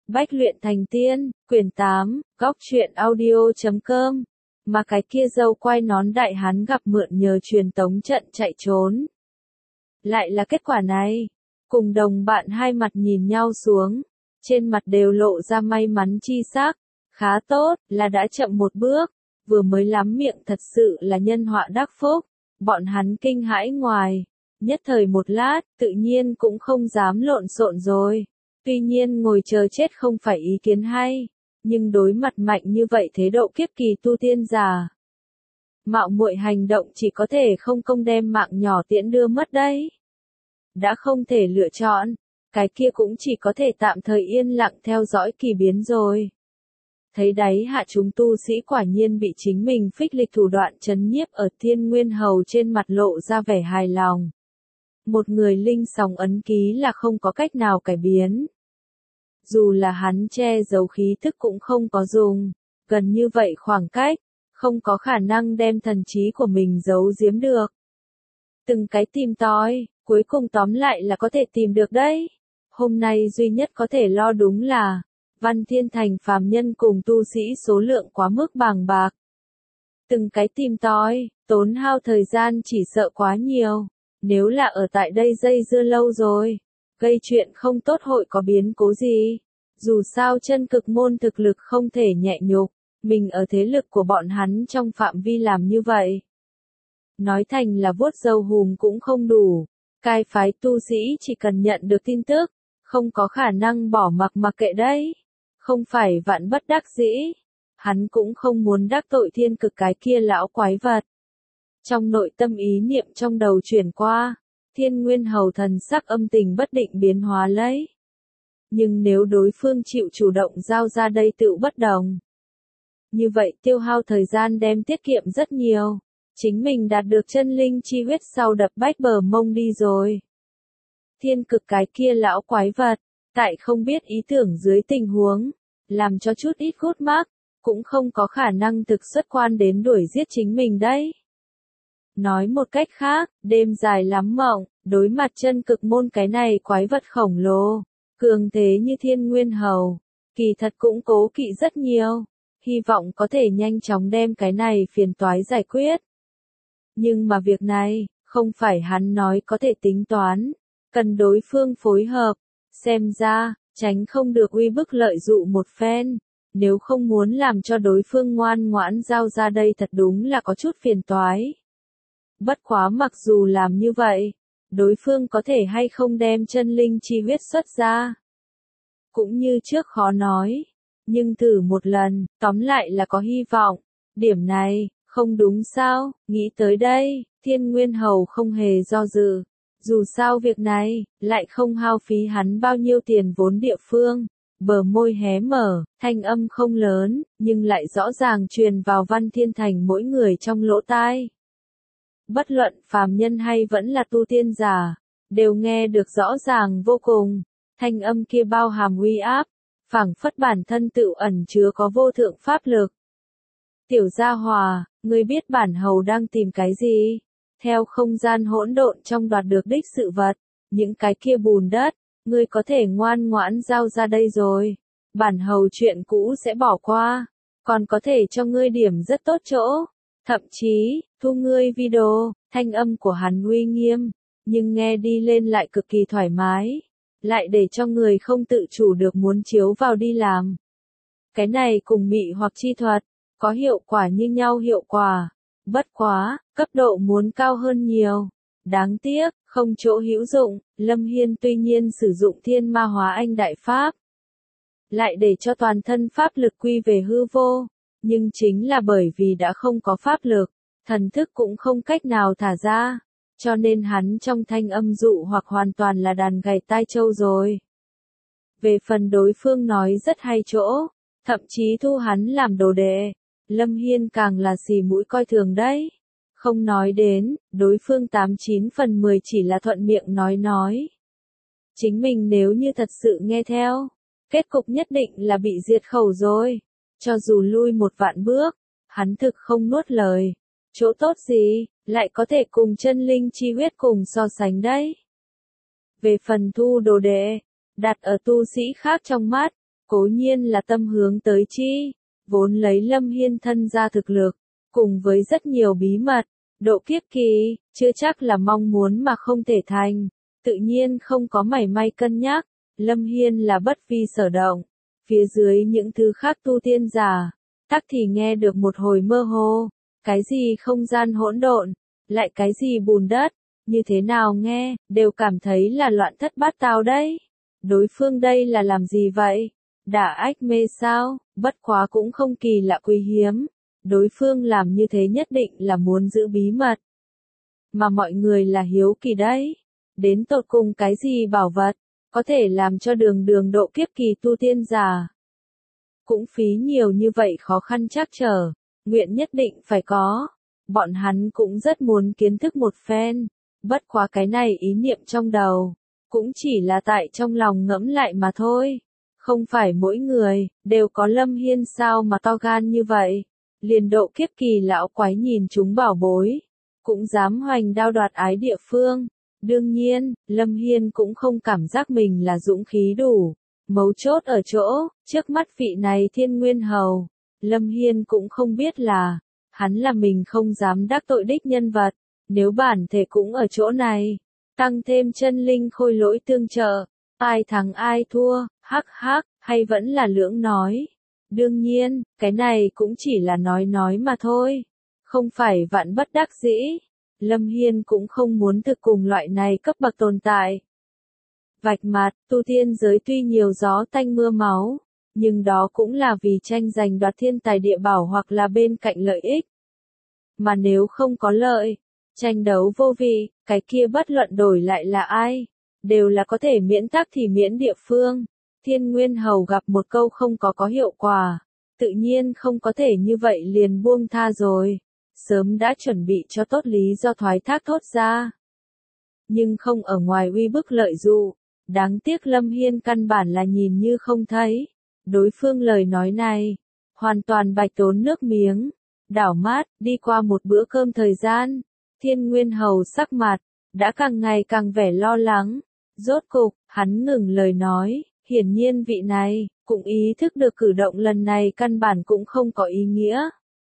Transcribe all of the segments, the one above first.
Bách luyện thành tiên, quyển 8, góc truyện audio.com. Mà cái kia dâu quai nón đại hán gặp mượn nhờ truyền tống trận chạy trốn. Lại là kết quả này. Cùng đồng bạn hai mặt nhìn nhau xuống. Trên mặt đều lộ ra may mắn chi sắc. Khá tốt, là đã chậm một bước. Vừa mới lắm miệng thật sự là nhân họa đắc phúc. Bọn hắn kinh hãi ngoài. Nhất thời một lát, tự nhiên cũng không dám lộn xộn rồi. Tuy nhiên ngồi chờ chết không phải ý kiến hay. Nhưng đối mặt mạnh như vậy thế độ kiếp kỳ tu tiên giả. Mạo muội hành động chỉ có thể không công đem mạng nhỏ tiễn đưa mất đấy. Đã không thể lựa chọn, cái kia cũng chỉ có thể tạm thời yên lặng theo dõi kỳ biến rồi. Thấy đáy hạ chúng tu sĩ quả nhiên bị chính mình phích lịch thủ đoạn trấn nhiếp ở Thiên Nguyên Hầu trên mặt lộ ra vẻ hài lòng. Một người linh sóng ấn ký là không có cách nào cải biến. Dù là hắn che giấu khí thức cũng không có dùng, gần như vậy khoảng cách, không có khả năng đem thần trí của mình giấu giếm được. Từng cái tìm tòi, cuối cùng tóm lại là có thể tìm được đấy. Hôm nay duy nhất có thể lo đúng là, Văn Thiên Thành phàm nhân cùng tu sĩ số lượng quá mức bàng bạc. Từng cái tìm tòi, tốn hao thời gian chỉ sợ quá nhiều, nếu là ở tại đây dây dưa lâu rồi. Gây chuyện không tốt hội có biến cố gì. Dù sao chân cực môn thực lực không thể nhẹ nhục, mình ở thế lực của bọn hắn trong phạm vi làm như vậy. Nói thành là vuốt râu hùm cũng không đủ. Cai phái tu sĩ chỉ cần nhận được tin tức, không có khả năng bỏ mặc kệ đấy. Không phải vạn bất đắc dĩ. Hắn cũng không muốn đắc tội thiên cực cái kia lão quái vật. Trong nội tâm ý niệm trong đầu chuyển qua. Thiên Nguyên Hầu thần sắc âm tình bất định biến hóa lấy. Nhưng nếu đối phương chịu chủ động giao ra đây tựu bất đồng. Như vậy tiêu hao thời gian đem tiết kiệm rất nhiều. Chính mình đạt được chân linh chi huyết sau đập bách bờ mông đi rồi. Thiên cực cái kia lão quái vật, tại không biết ý tưởng dưới tình huống, làm cho chút ít gút mắc, cũng không có khả năng thực xuất quan đến đuổi giết chính mình đấy. Nói một cách khác, đêm dài lắm mộng, đối mặt chân cực môn cái này quái vật khổng lồ, cường thế như Thiên Nguyên Hầu, kỳ thật cũng cố kỵ rất nhiều, hy vọng có thể nhanh chóng đem cái này phiền toái giải quyết. Nhưng mà việc này, không phải hắn nói có thể tính toán, cần đối phương phối hợp, xem ra, tránh không được uy bức lợi dụ một phen, nếu không muốn làm cho đối phương ngoan ngoãn giao ra đây thật đúng là có chút phiền toái. Bất quá mặc dù làm như vậy, đối phương có thể hay không đem chân linh chi huyết xuất ra. Cũng như trước khó nói, nhưng thử một lần, tóm lại là có hy vọng. Điểm này, không đúng sao, nghĩ tới đây, Thiên Nguyên Hầu không hề do dự. Dù sao việc này, lại không hao phí hắn bao nhiêu tiền vốn địa phương. Bờ môi hé mở, thanh âm không lớn, nhưng lại rõ ràng truyền vào Văn Thiên Thành mỗi người trong lỗ tai. Bất luận phàm nhân hay vẫn là tu tiên giả, đều nghe được rõ ràng vô cùng. Thanh âm kia bao hàm uy áp, phảng phất bản thân tự ẩn chứa có vô thượng pháp lực. Tiểu gia hòa, ngươi biết bản hầu đang tìm cái gì? Theo không gian hỗn độn trong đoạt được đích sự vật, những cái kia bùn đất, ngươi có thể ngoan ngoãn giao ra đây rồi. Bản hầu chuyện cũ sẽ bỏ qua, còn có thể cho ngươi điểm rất tốt chỗ. Thậm chí, thu ngươi video, thanh âm của hắn uy nghiêm, nhưng nghe đi lên lại cực kỳ thoải mái, lại để cho người không tự chủ được muốn chiếu vào đi làm. Cái này cùng mị hoặc chi thuật, có hiệu quả như nhau hiệu quả, bất quá, cấp độ muốn cao hơn nhiều. Đáng tiếc, không chỗ hữu dụng, Lâm Hiên tuy nhiên sử dụng Thiên Ma Hóa Anh Đại Pháp, lại để cho toàn thân pháp lực quy về hư vô. Nhưng chính là bởi vì đã không có pháp lực, thần thức cũng không cách nào thả ra, cho nên hắn trong thanh âm dụ hoặc hoàn toàn là đàn gảy tai trâu rồi. Về phần đối phương nói rất hay chỗ, thậm chí thu hắn làm đồ đệ, Lâm Hiên càng là xì mũi coi thường đấy. Không nói đến, đối phương 89 phần 10 chỉ là thuận miệng nói. Chính mình nếu như thật sự nghe theo, kết cục nhất định là bị diệt khẩu rồi. Cho dù lui một vạn bước, hắn thực không nuốt lời. Chỗ tốt gì, lại có thể cùng chân linh chi huyết cùng so sánh đấy. Về phần thu đồ đệ, đặt ở tu sĩ khác trong mắt, cố nhiên là tâm hướng tới chi, vốn lấy Lâm Hiên thân ra thực lực, cùng với rất nhiều bí mật, độ kiếp kỳ, chưa chắc là mong muốn mà không thể thành, tự nhiên không có mảy may cân nhắc, Lâm Hiên là bất vi sở động, phía dưới những thứ khác tu tiên giả, tắc thì nghe được một hồi mơ hồ, cái gì không gian hỗn độn, lại cái gì bùn đất, như thế nào nghe, đều cảm thấy là loạn thất bát tao đấy. Đối phương đây là làm gì vậy? Đả ách mê sao? Bất quá cũng không kỳ lạ quý hiếm. Đối phương làm như thế nhất định là muốn giữ bí mật. Mà mọi người là hiếu kỳ đấy. Đến tột cùng cái gì bảo vật, có thể làm cho đường đường độ kiếp kỳ tu tiên giả. Cũng phí nhiều như vậy khó khăn trắc trở, nguyện nhất định phải có. Bọn hắn cũng rất muốn kiến thức một phen. Bất quá cái này ý niệm trong đầu, cũng chỉ là tại trong lòng ngẫm lại mà thôi. Không phải mỗi người, đều có Lâm Hiên sao mà to gan như vậy. Liền độ kiếp kỳ lão quái nhìn chúng bảo bối, cũng dám hoành đao đoạt ái địa phương. Đương nhiên, Lâm Hiên cũng không cảm giác mình là dũng khí đủ. Mấu chốt ở chỗ, trước mắt vị này Thiên Nguyên Hầu, Lâm Hiên cũng không biết là, hắn là mình không dám đắc tội đích nhân vật. Nếu bản thể cũng ở chỗ này, tăng thêm chân linh khôi lỗi tương trợ, ai thắng ai thua, hắc hắc, hay vẫn là lưỡng nói. Đương nhiên, cái này cũng chỉ là nói mà thôi, không phải vạn bất đắc dĩ. Lâm Hiên cũng không muốn thực cùng loại này cấp bậc tồn tại. Vạch mặt, tu tiên giới tuy nhiều gió tanh mưa máu, nhưng đó cũng là vì tranh giành đoạt thiên tài địa bảo hoặc là bên cạnh lợi ích. Mà nếu không có lợi, tranh đấu vô vị, cái kia bất luận đổi lại là ai, đều là có thể miễn tắc thì miễn địa phương. Thiên Nguyên Hầu gặp một câu không có hiệu quả, tự nhiên không có thể như vậy liền buông tha rồi, sớm đã chuẩn bị cho tốt lý do thoái thác thốt ra. Nhưng không ở ngoài uy bức lợi dụ, đáng tiếc Lâm Hiên căn bản là nhìn như không thấy, đối phương lời nói này, hoàn toàn bạch tốn nước miếng, đảo mát, đi qua một bữa cơm thời gian. Thiên Nguyên Hầu sắc mặt, đã càng ngày càng vẻ lo lắng. Rốt cục, hắn ngừng lời nói, hiển nhiên vị này, cũng ý thức được cử động lần này căn bản cũng không có ý nghĩa.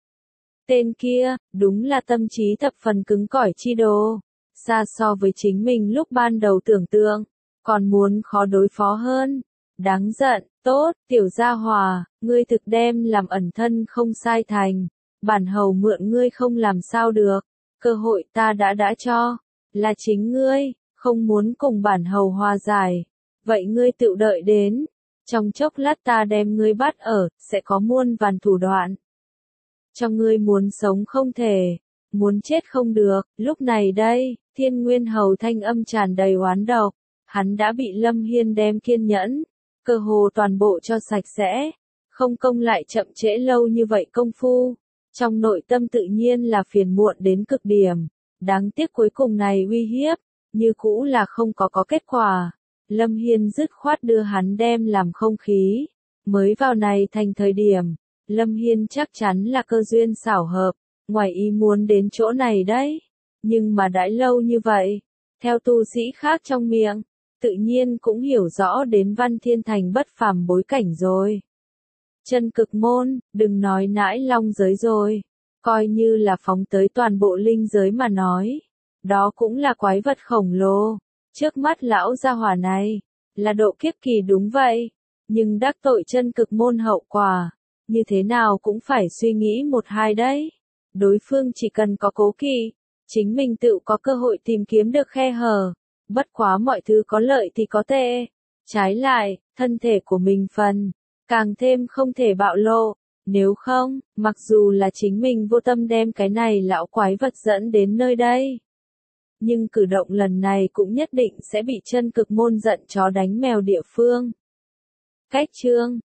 Tên kia, đúng là tâm trí thập phần cứng cỏi chi đồ, xa so với chính mình lúc ban đầu tưởng tượng, còn muốn khó đối phó hơn. Đáng giận, tốt, tiểu gia hòa, ngươi thực đem làm ẩn thân không sai thành, bản hầu mượn ngươi không làm sao được. Cơ hội ta đã cho, là chính ngươi, không muốn cùng bản hầu hòa giải. Vậy ngươi tự đợi đến, trong chốc lát ta đem ngươi bắt ở, sẽ có muôn vàn thủ đoạn. Cho ngươi muốn sống không thể, muốn chết không được. Lúc này đây, Thiên Nguyên Hầu thanh âm tràn đầy oán độc, hắn đã bị Lâm Hiên đem kiên nhẫn, cơ hồ toàn bộ cho sạch sẽ, không công lại chậm trễ lâu như vậy công phu. Trong nội tâm tự nhiên là phiền muộn đến cực điểm, đáng tiếc cuối cùng này uy hiếp, như cũ là không có kết quả. Lâm Hiên dứt khoát đưa hắn đem làm không khí, mới vào này thành thời điểm, Lâm Hiên chắc chắn là cơ duyên xảo hợp, ngoài ý muốn đến chỗ này đấy, nhưng mà đãi lâu như vậy, theo tu sĩ khác trong miệng, tự nhiên cũng hiểu rõ đến Văn Thiên Thành bất phàm bối cảnh rồi. Chân cực môn, đừng nói nãi long giới rồi, coi như là phóng tới toàn bộ linh giới mà nói, đó cũng là quái vật khổng lồ. Trước mắt lão gia hỏa này, là độ kiếp kỳ đúng vậy, nhưng đắc tội chân cực môn hậu quả, như thế nào cũng phải suy nghĩ một hai đấy. Đối phương chỉ cần có cố kỵ, chính mình tự có cơ hội tìm kiếm được khe hở, bất quá mọi thứ có lợi thì có tệ. Trái lại, thân thể của mình phần, càng thêm không thể bạo lộ, nếu không, mặc dù là chính mình vô tâm đem cái này lão quái vật dẫn đến nơi đây. Nhưng cử động lần này cũng nhất định sẽ bị chân cực môn giận chó đánh mèo địa phương. Cách chương